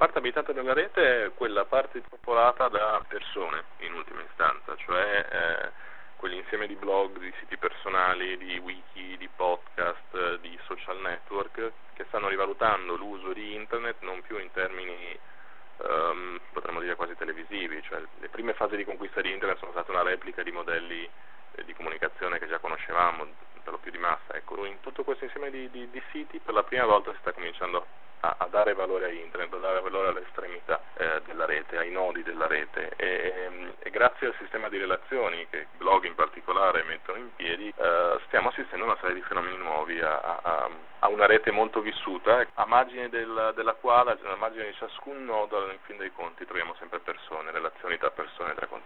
parte abitata della rete è quella parte popolata da persone, in ultima istanza, cioè quell'insieme di blog, di siti personali, di wiki, di podcast, di social network che stanno rivalutando l'uso di internet non più in termini potremmo dire quasi televisivi, cioè le prime fasi di conquista di internet sono state una replica di modelli di comunicazione che già conoscevamo, per lo più di massa. Ecco, in tutto questo insieme di siti per la prima volta si sta cominciando a dare valore a internet, a dare valore all'estremità della rete, ai nodi della rete e grazie al sistema di relazioni che i blog in particolare mettono in piedi stiamo assistendo a una serie di fenomeni nuovi, a una rete molto vissuta, a margine della quale, a margine di ciascun nodo, in fin dei conti troviamo sempre persone, relazioni tra persone, tra continui.